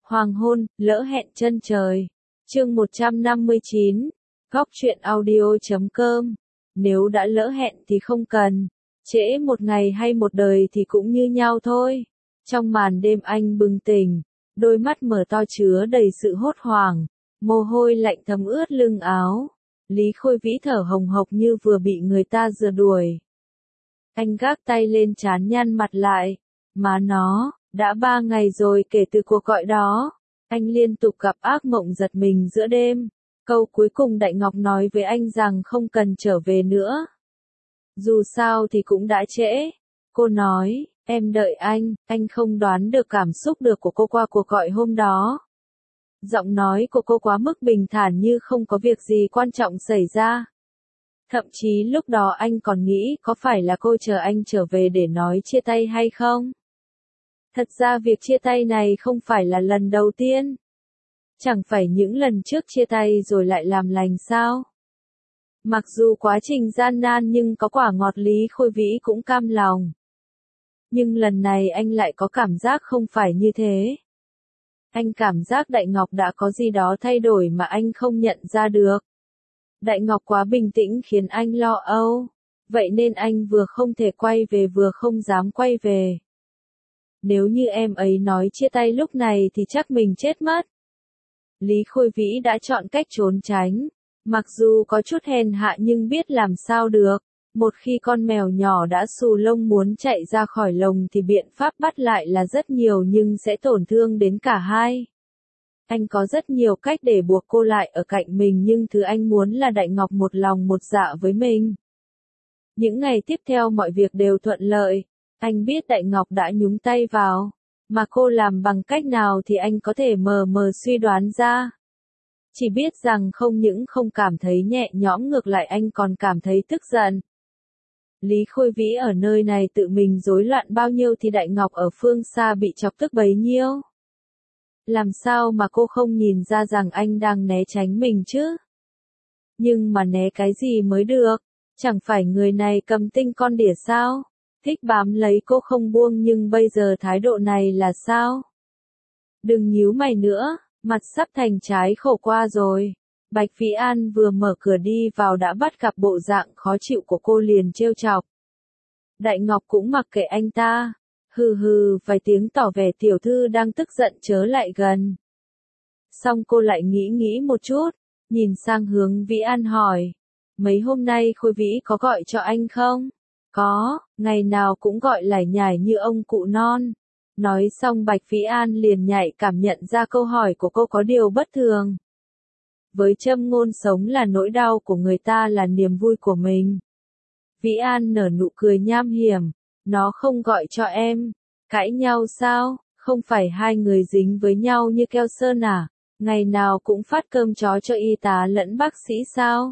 Hoàng hôn, lỡ hẹn chân trời. Chương 159. Góc truyện audio.com. Nếu đã lỡ hẹn thì không cần. Trễ một ngày hay một đời thì cũng như nhau thôi. Trong màn đêm anh bừng tỉnh, đôi mắt mở to chứa đầy sự hốt hoảng, mồ hôi lạnh thấm ướt lưng áo. Lý Khôi Vĩ thở hồng hộc như vừa bị người ta rượt đuổi. Anh gác tay lên trán nhăn mặt lại. Má nó, đã 3 ngày rồi kể từ cuộc gọi đó. Anh liên tục gặp ác mộng giật mình giữa đêm. Câu cuối cùng Đại Ngọc nói với anh rằng không cần trở về nữa. Dù sao thì cũng đã trễ. Cô nói, em đợi anh không đoán được cảm xúc được của cô qua cuộc gọi hôm đó. Giọng nói của cô quá mức bình thản như không có việc gì quan trọng xảy ra. Thậm chí lúc đó anh còn nghĩ có phải là cô chờ anh trở về để nói chia tay hay không? Thật ra việc chia tay này không phải là lần đầu tiên. Chẳng phải những lần trước chia tay rồi lại làm lành sao? Mặc dù quá trình gian nan nhưng có quả ngọt, Lý Khôi Vĩ cũng cam lòng. Nhưng lần này anh lại có cảm giác không phải như thế. Anh cảm giác Đại Ngọc đã có gì đó thay đổi mà anh không nhận ra được. Đại Ngọc quá bình tĩnh khiến anh lo âu. Vậy nên anh vừa không thể quay về vừa không dám quay về. Nếu như em ấy nói chia tay lúc này thì chắc mình chết mất. Lý Khôi Vĩ đã chọn cách trốn tránh. Mặc dù có chút hèn hạ nhưng biết làm sao được. Một khi con mèo nhỏ đã xù lông muốn chạy ra khỏi lồng thì biện pháp bắt lại là rất nhiều nhưng sẽ tổn thương đến cả hai. Anh có rất nhiều cách để buộc cô lại ở cạnh mình nhưng thứ anh muốn là Đại Ngọc một lòng một dạ với mình. Những ngày tiếp theo mọi việc đều thuận lợi. Anh biết Đại Ngọc đã nhúng tay vào. Mà cô làm bằng cách nào thì anh có thể mờ mờ suy đoán ra. Chỉ biết rằng không những không cảm thấy nhẹ nhõm ngược lại anh còn cảm thấy tức giận. Lý Khôi Vĩ ở nơi này tự mình rối loạn bao nhiêu thì Đại Ngọc ở phương xa bị chọc tức bấy nhiêu. Làm sao mà cô không nhìn ra rằng anh đang né tránh mình chứ? Nhưng mà né cái gì mới được? Chẳng phải người này cầm tinh con đỉa sao? Thích bám lấy cô không buông nhưng bây giờ thái độ này là sao? Đừng nhíu mày nữa, mặt sắp thành trái khổ qua rồi. Bạch Vĩ An vừa mở cửa đi vào đã bắt gặp bộ dạng khó chịu của cô liền trêu chọc. Đại Ngọc cũng mặc kệ anh ta. Hừ hừ vài tiếng tỏ vẻ tiểu thư đang tức giận chớ lại gần. Xong cô lại nghĩ một chút, nhìn sang hướng Vĩ An hỏi. Mấy hôm nay Khôi Vĩ có gọi cho anh không? Có, ngày nào cũng gọi lải nhải như ông cụ non. Nói xong Bạch Vĩ An liền nhạy cảm nhận ra câu hỏi của cô có điều bất thường. Với châm ngôn sống là nỗi đau của người ta là niềm vui của mình. Vĩ An nở nụ cười nham hiểm. Nó không gọi cho em. Cãi nhau sao? Không phải hai người dính với nhau như keo sơn à? Ngày nào cũng phát cơm chó cho y tá lẫn bác sĩ sao?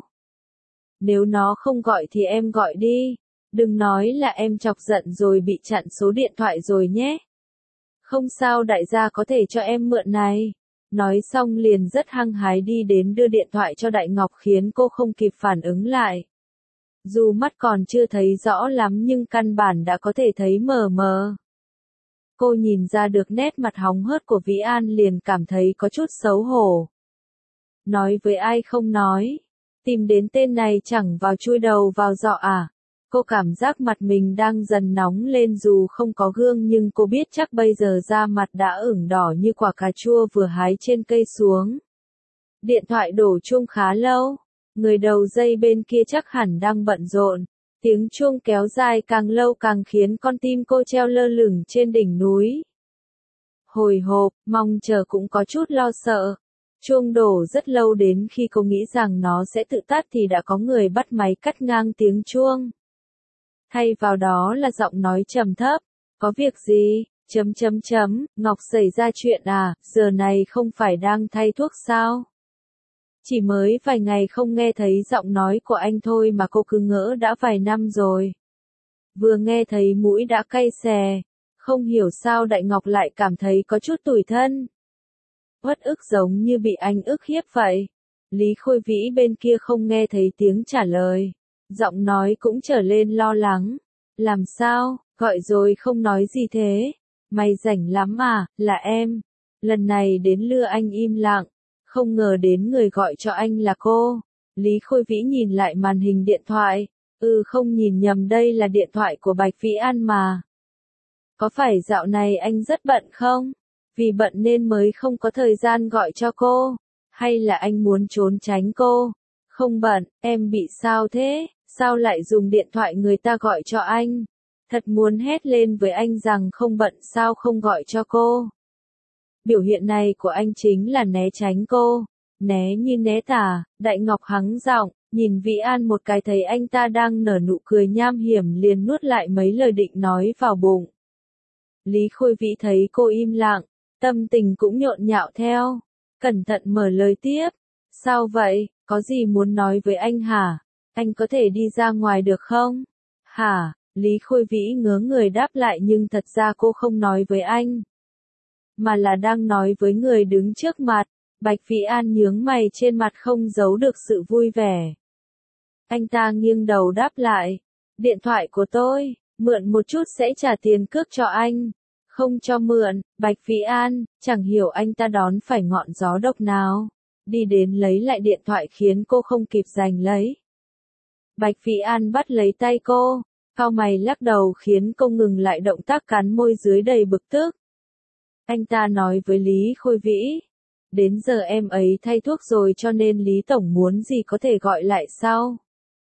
Nếu nó không gọi thì em gọi đi. Đừng nói là em chọc giận rồi bị chặn số điện thoại rồi nhé. Không sao đại gia có thể cho em mượn này. Nói xong liền rất hăng hái đi đến đưa điện thoại cho Đại Ngọc khiến cô không kịp phản ứng lại. Dù mắt còn chưa thấy rõ lắm nhưng căn bản đã có thể thấy mờ mờ. Cô nhìn ra được nét mặt hóng hớt của Vĩ An liền cảm thấy có chút xấu hổ. Nói với ai không nói. Tìm đến tên này chẳng vào chui đầu vào giọ à. Cô cảm giác mặt mình đang dần nóng lên dù không có gương nhưng cô biết chắc bây giờ da mặt đã ửng đỏ như quả cà chua vừa hái trên cây xuống. Điện thoại đổ chuông khá lâu. Người đầu dây bên kia chắc hẳn đang bận rộn. Tiếng chuông kéo dài càng lâu càng khiến con tim cô treo lơ lửng trên đỉnh núi. Hồi hộp, mong chờ cũng có chút lo sợ. Chuông đổ rất lâu đến khi cô nghĩ rằng nó sẽ tự tắt thì đã có người bắt máy cắt ngang tiếng chuông. Thay vào đó là giọng nói trầm thấp. Có việc gì? Ngọc xảy ra chuyện à? Giờ này không phải đang thay thuốc sao? Chỉ mới vài ngày không nghe thấy giọng nói của anh thôi mà cô cứ ngỡ đã vài năm rồi. Vừa nghe thấy mũi đã cay xè. Không hiểu sao Đại Ngọc lại cảm thấy có chút tủi thân. Uất ức giống như bị anh ức hiếp vậy. Lý Khôi Vĩ bên kia không nghe thấy tiếng trả lời. Giọng nói cũng trở lên lo lắng. Làm sao, gọi rồi không nói gì thế? Mày rảnh lắm à, là em. Lần này đến lưa anh im lặng, không ngờ đến người gọi cho anh là cô. Lý Khôi Vĩ nhìn lại màn hình điện thoại, không nhìn nhầm đây là điện thoại của Bạch Vĩ An mà. Có phải dạo này anh rất bận không? Vì bận nên mới không có thời gian gọi cho cô, hay là anh muốn trốn tránh cô? Không bận, em bị sao thế? Sao lại dùng điện thoại người ta gọi cho anh? Thật muốn hét lên với anh rằng không bận sao không gọi cho cô. Biểu hiện này của anh chính là né tránh cô, né như né tà. Đại Ngọc hắng giọng, nhìn Vĩ An một cái thấy anh ta đang nở nụ cười nham hiểm liền nuốt lại mấy lời định nói vào bụng. Lý Khôi Vĩ thấy cô im lặng, tâm tình cũng nhộn nhạo theo, cẩn thận mở lời tiếp. Sao vậy, có gì muốn nói với anh hả? Anh có thể đi ra ngoài được không? Hả? Lý Khôi Vĩ ngớ người đáp lại nhưng thật ra cô không nói với anh, mà là đang nói với người đứng trước mặt. Bạch Vĩ An nhướng mày trên mặt không giấu được sự vui vẻ. Anh ta nghiêng đầu đáp lại, điện thoại của tôi, mượn một chút sẽ trả tiền cước cho anh. Không cho mượn, Bạch Vĩ An, chẳng hiểu anh ta đón phải ngọn gió độc nào. Đi đến lấy lại điện thoại khiến cô không kịp giành lấy. Bạch Vĩ An bắt lấy tay cô, cau mày lắc đầu khiến cô ngừng lại động tác cắn môi dưới đầy bực tức. Anh ta nói với Lý Khôi Vĩ, đến giờ em ấy thay thuốc rồi cho nên Lý Tổng muốn gì có thể gọi lại sau.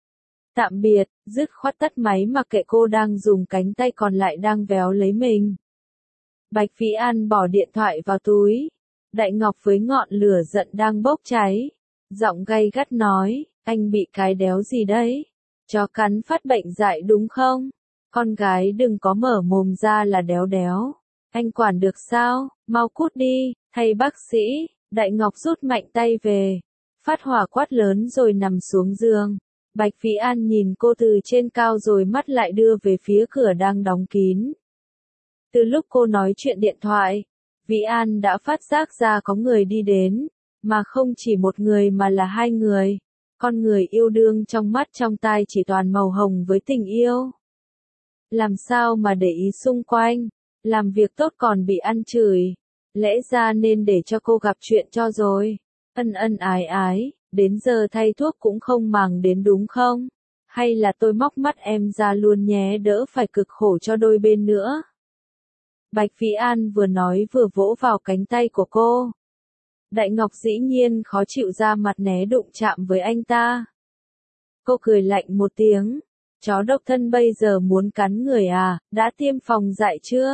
Tạm biệt, dứt khoát tắt máy mặc kệ cô đang dùng cánh tay còn lại đang véo lấy mình. Bạch Vĩ An bỏ điện thoại vào túi. Đại Ngọc với ngọn lửa giận đang bốc cháy, giọng gay gắt nói, anh bị cái đéo gì đấy? Chó cắn phát bệnh dại đúng không? Con gái đừng có mở mồm ra là đéo đéo. Anh quản được sao? Mau cút đi, thay bác sĩ. Đại Ngọc rút mạnh tay về, phát hỏa quát lớn rồi nằm xuống giường. Bạch Vĩ An nhìn cô từ trên cao rồi mắt lại đưa về phía cửa đang đóng kín. Từ lúc cô nói chuyện điện thoại, Vĩ An đã phát giác ra có người đi đến, mà không chỉ một người mà là hai người. Con người yêu đương trong mắt trong tai chỉ toàn màu hồng với tình yêu. Làm sao mà để ý xung quanh, làm việc tốt còn bị ăn chửi. Lẽ ra nên để cho cô gặp chuyện cho rồi. Ân ân ái ái, đến giờ thay thuốc cũng không màng đến đúng không? Hay là tôi móc mắt em ra luôn nhé đỡ phải cực khổ cho đôi bên nữa. Bạch Vĩ An vừa nói vừa vỗ vào cánh tay của cô. Đại Ngọc dĩ nhiên khó chịu ra mặt né đụng chạm với anh ta. Cô cười lạnh một tiếng. Chó độc thân bây giờ muốn cắn người à, đã tiêm phòng dại chưa?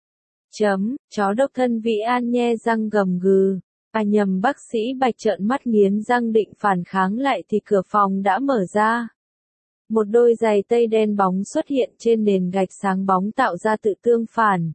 Chó độc thân Vĩ An nhe răng gầm gừ. Nhầm bác sĩ Bạch trợn mắt nghiến răng định phản kháng lại thì cửa phòng đã mở ra. Một đôi giày tây đen bóng xuất hiện trên nền gạch sáng bóng tạo ra tự tương phản.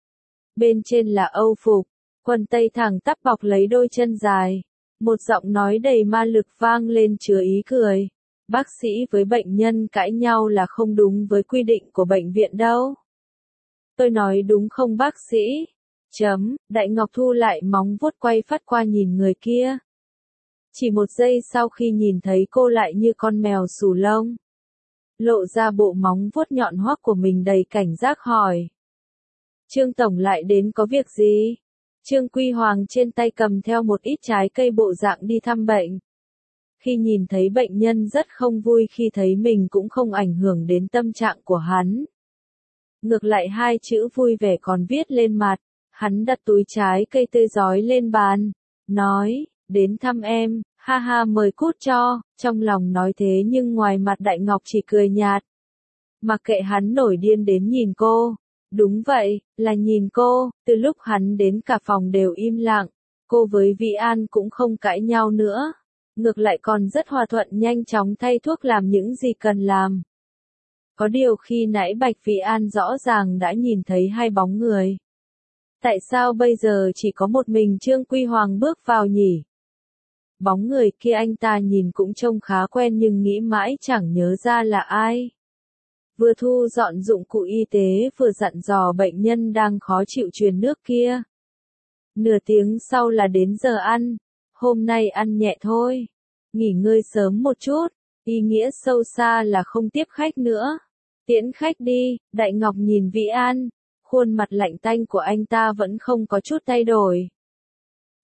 Bên trên là âu phục, quần tây thẳng tắp bọc lấy đôi chân dài. Một giọng nói đầy ma lực vang lên chứa ý cười. Bác sĩ với bệnh nhân cãi nhau là không đúng với quy định của bệnh viện đâu. Tôi nói đúng không bác sĩ? Đại Ngọc thu lại móng vuốt quay phát qua nhìn người kia. Chỉ một giây sau khi nhìn thấy cô lại như con mèo xù lông. Lộ ra bộ móng vuốt nhọn hoắt của mình đầy cảnh giác hỏi. Trương Tổng lại đến có việc gì? Trương Quy Hoàng trên tay cầm theo một ít trái cây bộ dạng đi thăm bệnh. Khi nhìn thấy bệnh nhân rất không vui khi thấy mình cũng không ảnh hưởng đến tâm trạng của hắn. Ngược lại hai chữ vui vẻ còn viết lên mặt. Hắn đặt túi trái cây tươi rói lên bàn, nói, đến thăm em, ha ha mời cút cho, trong lòng nói thế nhưng ngoài mặt Đại Ngọc chỉ cười nhạt. Mặc kệ hắn nổi điên đến nhìn cô, đúng vậy, là nhìn cô, từ lúc hắn đến cả phòng đều im lặng, cô với Vĩ An cũng không cãi nhau nữa, ngược lại còn rất hòa thuận nhanh chóng thay thuốc làm những gì cần làm. Có điều khi nãy Bạch Vĩ An rõ ràng đã nhìn thấy hai bóng người. Tại sao bây giờ chỉ có một mình Trương Quy Hoàng bước vào nhỉ? Bóng người kia anh ta nhìn cũng trông khá quen nhưng nghĩ mãi chẳng nhớ ra là ai. Vừa thu dọn dụng cụ y tế vừa dặn dò bệnh nhân đang khó chịu truyền nước kia. Nửa tiếng sau là đến giờ ăn, hôm nay ăn nhẹ thôi. Nghỉ ngơi sớm một chút, ý nghĩa sâu xa là không tiếp khách nữa. Tiễn khách đi, Đại Ngọc nhìn Vĩ An. Khuôn mặt lạnh tanh của anh ta vẫn không có chút thay đổi.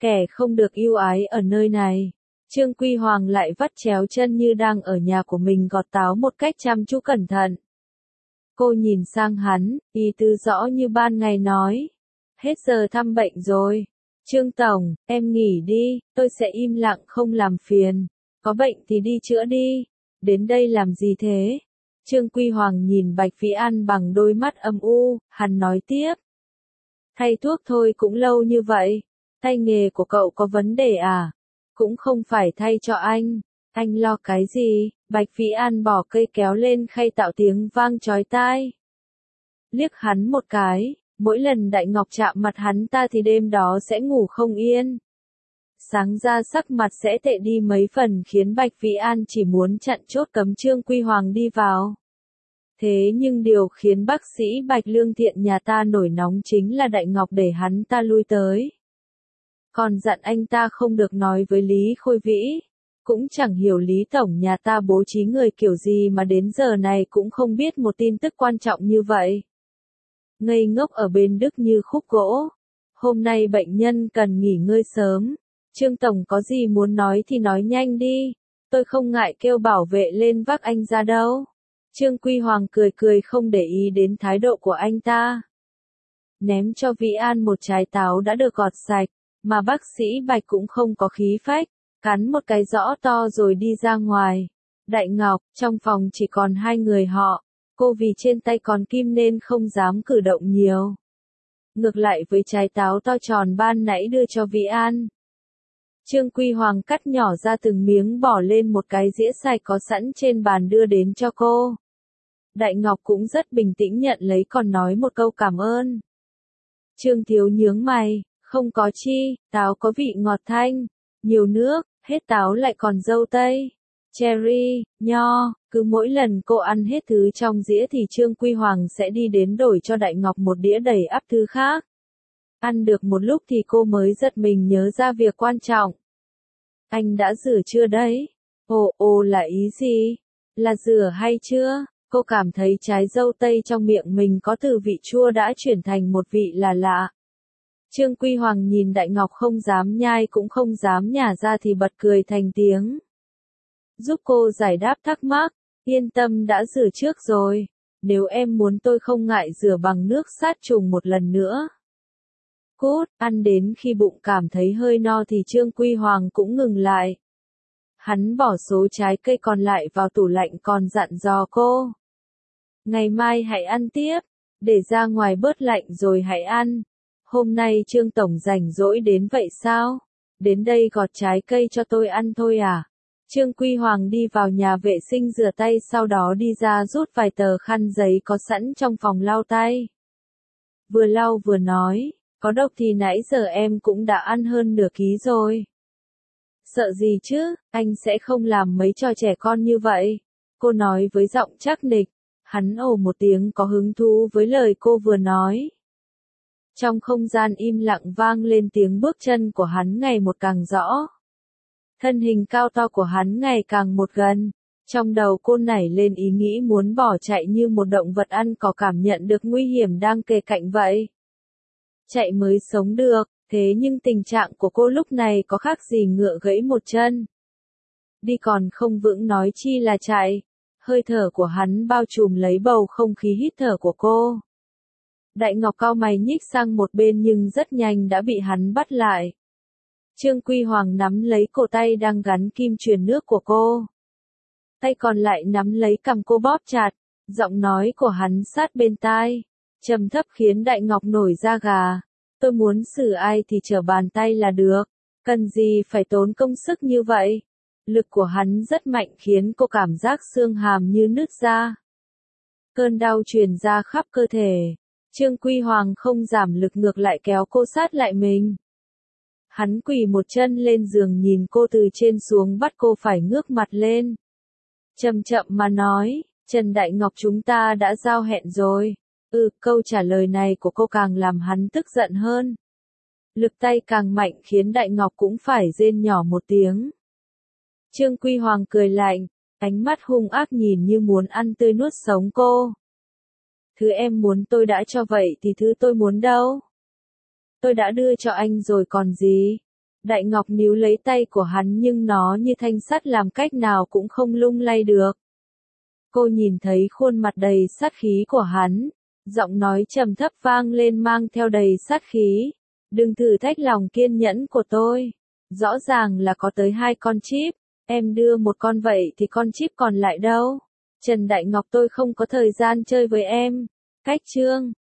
Kẻ không được yêu ái ở nơi này. Trương Quy Hoàng lại vắt chéo chân như đang ở nhà của mình gọt táo một cách chăm chú cẩn thận. Cô nhìn sang hắn, ý tứ rõ như ban ngày nói. Hết giờ thăm bệnh rồi. Trương Tổng, em nghỉ đi, tôi sẽ im lặng không làm phiền. Có bệnh thì đi chữa đi. Đến đây làm gì thế? Trương Quy Hoàng nhìn Bạch Vĩ An bằng đôi mắt âm u, hắn nói tiếp. Thay thuốc thôi cũng lâu như vậy. Tay nghề của cậu có vấn đề à? Cũng không phải thay cho anh lo cái gì? Bạch Vĩ An bỏ cây kéo lên khay tạo tiếng vang chói tai. Liếc hắn một cái, mỗi lần Đại Ngọc chạm mặt hắn ta thì đêm đó sẽ ngủ không yên. Sáng ra sắc mặt sẽ tệ đi mấy phần khiến Bạch Vĩ An chỉ muốn chặn chốt cấm Trương Quy Hoàng đi vào. Thế nhưng điều khiến bác sĩ Bạch Lương Thiện nhà ta nổi nóng chính là Đại Ngọc để hắn ta lui tới. Còn dặn anh ta không được nói với Lý Khôi Vĩ. Cũng chẳng hiểu Lý Tổng nhà ta bố trí người kiểu gì mà đến giờ này cũng không biết một tin tức quan trọng như vậy. Ngây ngốc ở bên Đức như khúc gỗ. Hôm nay bệnh nhân cần nghỉ ngơi sớm. Trương Tổng có gì muốn nói thì nói nhanh đi. Tôi không ngại kêu bảo vệ lên vác anh ra đâu. Trương Quy Hoàng cười cười không để ý đến thái độ của anh ta. Ném cho Vĩ An một trái táo đã được gọt sạch, mà bác sĩ Bạch cũng không có khí phách, cắn một cái rõ to rồi đi ra ngoài. Đại Ngọc, trong phòng chỉ còn hai người họ, cô vì trên tay còn kim nên không dám cử động nhiều. Ngược lại với trái táo to tròn ban nãy đưa cho Vĩ An. Trương Quy Hoàng cắt nhỏ ra từng miếng bỏ lên một cái dĩa sạch có sẵn trên bàn đưa đến cho cô. Đại Ngọc cũng rất bình tĩnh nhận lấy còn nói một câu cảm ơn. Trương Thiếu nhướng mày, không có chi, táo có vị ngọt thanh, nhiều nước, hết táo lại còn dâu tây, cherry, nho, cứ mỗi lần cô ăn hết thứ trong dĩa thì Trương Quy Hoàng sẽ đi đến đổi cho Đại Ngọc một đĩa đầy ắp thứ khác. Ăn được một lúc thì cô mới giật mình nhớ ra việc quan trọng. Anh đã rửa chưa đấy? Ồ là ý gì? Là rửa hay chưa? Cô cảm thấy trái dâu tây trong miệng mình có từ vị chua đã chuyển thành một vị là lạ. Trương Quy Hoàng nhìn Đại Ngọc không dám nhai cũng không dám nhả ra thì bật cười thành tiếng. Giúp cô giải đáp thắc mắc, yên tâm đã rửa trước rồi. Nếu em muốn tôi không ngại rửa bằng nước sát trùng một lần nữa. Cút, ăn đến khi bụng cảm thấy hơi no thì Trương Quy Hoàng cũng ngừng lại. Hắn bỏ số trái cây còn lại vào tủ lạnh còn dặn dò cô. Ngày mai hãy ăn tiếp, để ra ngoài bớt lạnh rồi hãy ăn. Hôm nay Trương Tổng rảnh rỗi đến vậy sao? Đến đây gọt trái cây cho tôi ăn thôi à? Trương Quy Hoàng đi vào nhà vệ sinh rửa tay sau đó đi ra rút vài tờ khăn giấy có sẵn trong phòng lau tay. Vừa lau vừa nói, có độc thì nãy giờ em cũng đã ăn hơn nửa ký rồi. Sợ gì chứ, anh sẽ không làm mấy trò trẻ con như vậy. Cô nói với giọng chắc nịch. Hắn ồ một tiếng có hứng thú với lời cô vừa nói. Trong không gian im lặng vang lên tiếng bước chân của hắn ngày một càng rõ. Thân hình cao to của hắn ngày càng một gần. Trong đầu cô nảy lên ý nghĩ muốn bỏ chạy như một động vật ăn cỏ cảm nhận được nguy hiểm đang kề cạnh vậy. Chạy mới sống được, thế nhưng tình trạng của cô lúc này có khác gì ngựa gãy một chân. Đi còn không vững nói chi là chạy. Hơi thở của hắn bao trùm lấy bầu không khí hít thở của cô. Đại Ngọc cau mày nhích sang một bên nhưng rất nhanh đã bị hắn bắt lại. Trương Quy Hoàng nắm lấy cổ tay đang gắn kim truyền nước của cô. Tay còn lại nắm lấy cằm cô bóp chặt, giọng nói của hắn sát bên tai, trầm thấp khiến Đại Ngọc nổi da gà. Tôi muốn xử ai thì trở bàn tay là được, cần gì phải tốn công sức như vậy. Lực của hắn rất mạnh khiến cô cảm giác xương hàm như nứt ra. Cơn đau truyền ra khắp cơ thể. Trương Quy Hoàng không giảm lực ngược lại kéo cô sát lại mình. Hắn quỳ một chân lên giường nhìn cô từ trên xuống bắt cô phải ngước mặt lên. Chậm chậm mà nói, Trần Đại Ngọc chúng ta đã giao hẹn rồi. Câu trả lời này của cô càng làm hắn tức giận hơn. Lực tay càng mạnh khiến Đại Ngọc cũng phải rên nhỏ một tiếng. Trương Quy Hoàng cười lạnh, ánh mắt hung ác nhìn như muốn ăn tươi nuốt sống cô. Thứ em muốn tôi đã cho vậy thì thứ tôi muốn đâu? Tôi đã đưa cho anh rồi còn gì? Đại Ngọc níu lấy tay của hắn nhưng nó như thanh sắt làm cách nào cũng không lung lay được. Cô nhìn thấy khuôn mặt đầy sát khí của hắn, giọng nói trầm thấp vang lên mang theo đầy sát khí. Đừng thử thách lòng kiên nhẫn của tôi. Rõ ràng là có tới 2 con chip, em đưa một con vậy thì con chip còn lại đâu? Trần Đại Ngọc, tôi không có thời gian chơi với em. Cách chương